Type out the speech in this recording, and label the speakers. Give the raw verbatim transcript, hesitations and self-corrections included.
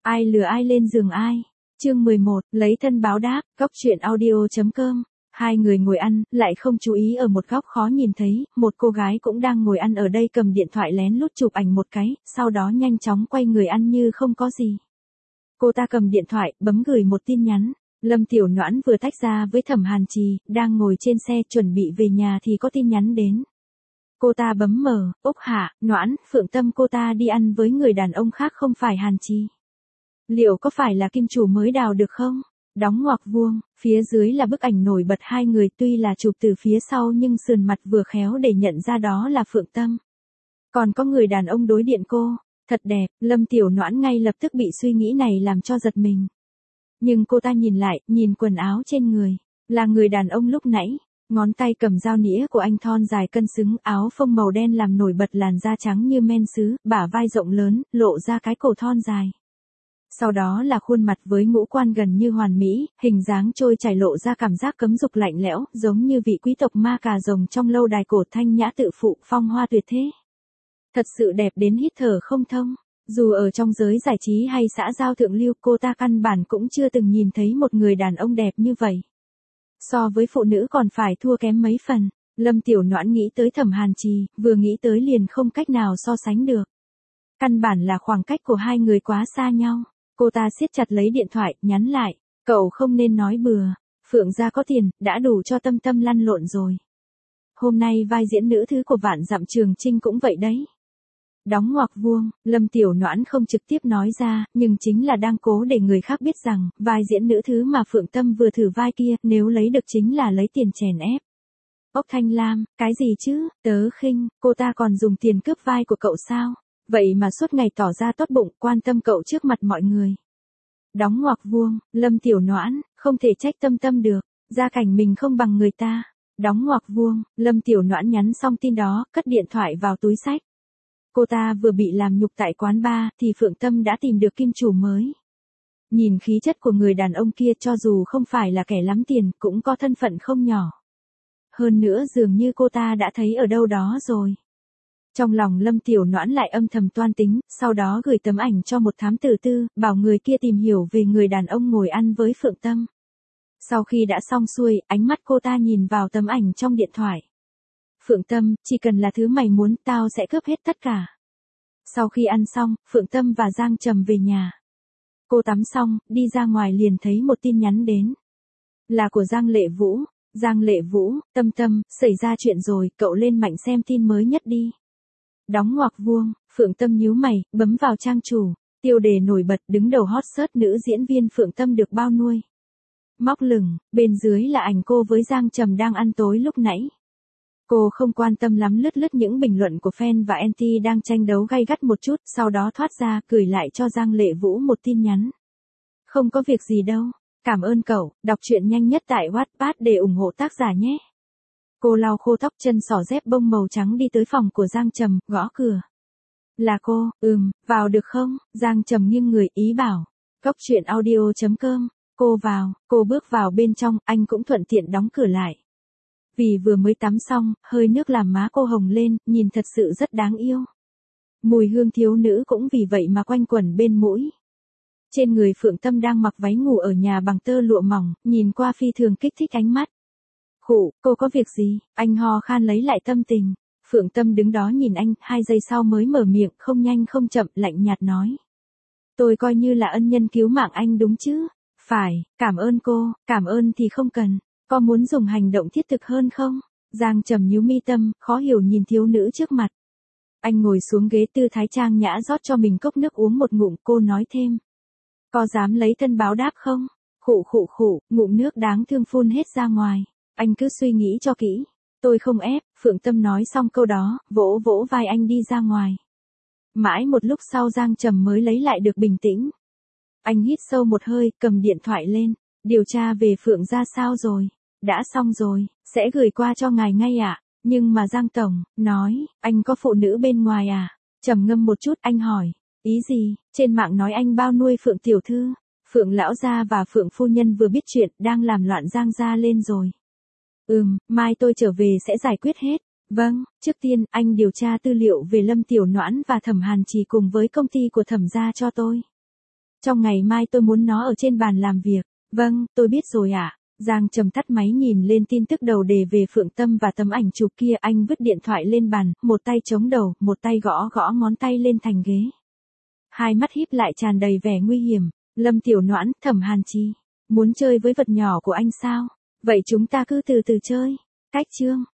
Speaker 1: Ai lừa ai lên giường ai? Chương mười một, lấy thân báo đáp, góc truyện audio chấm com. Hai người ngồi ăn, lại không chú ý ở một góc khó nhìn thấy, một cô gái cũng đang ngồi ăn ở đây cầm điện thoại lén lút chụp ảnh một cái, sau đó nhanh chóng quay người ăn như không có gì. Cô ta cầm điện thoại, bấm gửi một tin nhắn. Lâm Tiểu Noãn vừa tách ra với Thẩm Hàn Trì, đang ngồi trên xe chuẩn bị về nhà thì có tin nhắn đến. Cô ta bấm mở, Úc Hạ, Noãn, Phượng Tâm cô ta đi ăn với người đàn ông khác không phải Hàn Trì. Liệu có phải là kim chủ mới đào được không? Đóng ngoặc vuông, phía dưới là bức ảnh nổi bật hai người tuy là chụp từ phía sau nhưng sườn mặt vừa khéo để nhận ra đó là Phượng Tâm. Còn có người đàn ông đối diện cô, thật đẹp, Lâm Tiểu Noãn ngay lập tức bị suy nghĩ này làm cho giật mình. Nhưng cô ta nhìn lại, nhìn quần áo trên người, là người đàn ông lúc nãy. Ngón tay cầm dao nĩa của anh thon dài cân xứng, áo phông màu đen làm nổi bật làn da trắng như men sứ, bả vai rộng lớn, lộ ra cái cổ thon dài. Sau đó là khuôn mặt với ngũ quan gần như hoàn mỹ, hình dáng trôi chảy lộ ra cảm giác cấm dục lạnh lẽo, giống như vị quý tộc ma cà rồng trong lâu đài cổ thanh nhã tự phụ, phong hoa tuyệt thế. Thật sự đẹp đến hít thở không thông. Dù ở trong giới giải trí hay xã giao thượng lưu, cô ta căn bản cũng chưa từng nhìn thấy một người đàn ông đẹp như vậy. So với phụ nữ còn phải thua kém mấy phần. Lâm Tiểu Noãn nghĩ tới Thẩm Hàn Trì, vừa nghĩ tới liền không cách nào so sánh được. Căn bản là khoảng cách của hai người quá xa nhau. Cô ta siết chặt lấy điện thoại, nhắn lại, cậu không nên nói bừa, Phượng gia có tiền, đã đủ cho Tâm Tâm lăn lộn rồi. Hôm nay vai diễn nữ thứ của Vạn Dặm Trường Chinh cũng vậy đấy. Đóng ngoặc vuông, Lâm Tiểu Noãn không trực tiếp nói ra, nhưng chính là đang cố để người khác biết rằng, vai diễn nữ thứ mà Phượng Tâm vừa thử vai kia, nếu lấy được chính là lấy tiền chèn ép. Ốc Thanh Lam, cái gì chứ, tớ khinh, cô ta còn dùng tiền cướp vai của cậu sao? Vậy mà suốt ngày tỏ ra tốt bụng, quan tâm cậu trước mặt mọi người. Đóng ngoặc vuông, Lâm Tiểu Noãn, không thể trách Tâm Tâm được, gia cảnh mình không bằng người ta. Đóng ngoặc vuông, Lâm Tiểu Noãn nhắn xong tin đó, cất điện thoại vào túi xách. Cô ta vừa bị làm nhục tại quán bar, thì Phượng Tâm đã tìm được kim chủ mới. Nhìn khí chất của người đàn ông kia cho dù không phải là kẻ lắm tiền, cũng có thân phận không nhỏ. Hơn nữa dường như cô ta đã thấy ở đâu đó rồi. Trong lòng Lâm Tiểu Noãn lại âm thầm toan tính, sau đó gửi tấm ảnh cho một thám tử tư, bảo người kia tìm hiểu về người đàn ông ngồi ăn với Phượng Tâm. Sau khi đã xong xuôi, ánh mắt cô ta nhìn vào tấm ảnh trong điện thoại. Phượng Tâm, chỉ cần là thứ mày muốn, tao sẽ cướp hết tất cả. Sau khi ăn xong, Phượng Tâm và Giang Trầm về nhà. Cô tắm xong, đi ra ngoài liền thấy một tin nhắn đến. Là của Giang Lệ Vũ. Giang Lệ Vũ, Tâm Tâm, xảy ra chuyện rồi, cậu lên mạnh xem tin mới nhất đi. Đóng ngoặc vuông, Phượng Tâm nhíu mày, bấm vào trang chủ. Tiêu đề nổi bật đứng đầu hot search nữ diễn viên Phượng Tâm được bao nuôi. Móc lửng, bên dưới là ảnh cô với Giang Trầm đang ăn tối lúc nãy. Cô không quan tâm lắm lướt lướt những bình luận của fan và anti đang tranh đấu gay gắt một chút, sau đó thoát ra, gửi lại cho Giang Lệ Vũ một tin nhắn. Không có việc gì đâu, cảm ơn cậu, đọc truyện nhanh nhất tại Wattpad để ủng hộ tác giả nhé. Cô lau khô tóc, chân sỏ dép bông màu trắng đi tới phòng của Giang Trầm, gõ cửa. Là cô, ừm, vào được không? Giang Trầm nghiêng người, ý bảo. Góc truyện audio chấm com. Cô vào, cô bước vào bên trong, anh cũng thuận tiện đóng cửa lại. Vì vừa mới tắm xong, hơi nước làm má cô hồng lên, nhìn thật sự rất đáng yêu. Mùi hương thiếu nữ cũng vì vậy mà quanh quẩn bên mũi. Trên người Phượng Tâm đang mặc váy ngủ ở nhà bằng tơ lụa mỏng, nhìn qua phi thường kích thích ánh mắt. Khụ, cô có việc gì? Anh ho khan lấy lại tâm tình. Phượng Tâm đứng đó nhìn anh, hai giây sau mới mở miệng, không nhanh không chậm, lạnh nhạt nói. Tôi coi như là ân nhân cứu mạng anh đúng chứ? Phải, cảm ơn cô, cảm ơn thì không cần. Có muốn dùng hành động thiết thực hơn không? Giang Trầm nhíu mi tâm, khó hiểu nhìn thiếu nữ trước mặt. Anh ngồi xuống ghế tư thái trang nhã rót cho mình cốc nước uống một ngụm, cô nói thêm. Có dám lấy thân báo đáp không? Khụ khụ khụ, ngụm nước đáng thương phun hết ra ngoài. Anh cứ suy nghĩ cho kỹ. Tôi không ép, Phượng Tâm nói xong câu đó, vỗ vỗ vai anh đi ra ngoài. Mãi một lúc sau Giang Trầm mới lấy lại được bình tĩnh. Anh hít sâu một hơi, cầm điện thoại lên. Điều tra về Phượng gia sao rồi? Đã xong rồi, sẽ gửi qua cho ngài ngay ạ. À? Nhưng mà Giang Tổng, nói, anh có phụ nữ bên ngoài à? Trầm ngâm một chút, anh hỏi. Ý gì? Trên mạng nói anh bao nuôi Phượng tiểu thư. Phượng lão gia và Phượng phu nhân vừa biết chuyện, đang làm loạn Giang gia lên rồi. Ừm, mai tôi trở về sẽ giải quyết hết. Vâng, trước tiên, anh điều tra tư liệu về Lâm Tiểu Noãn và Thẩm Hàn Trì cùng với công ty của Thẩm gia cho tôi. Trong ngày mai tôi muốn nó ở trên bàn làm việc. Vâng, tôi biết rồi ạ. Giang Trầm tắt máy nhìn lên tin tức đầu đề về Phượng Tâm và tấm ảnh chụp kia, anh vứt điện thoại lên bàn, một tay chống đầu, một tay gõ gõ ngón tay lên thành ghế. Hai mắt híp lại tràn đầy vẻ nguy hiểm. Lâm Tiểu Noãn, Thẩm Hàn Chi, muốn chơi với vật nhỏ của anh sao? Vậy chúng ta cứ từ từ chơi. Cách chương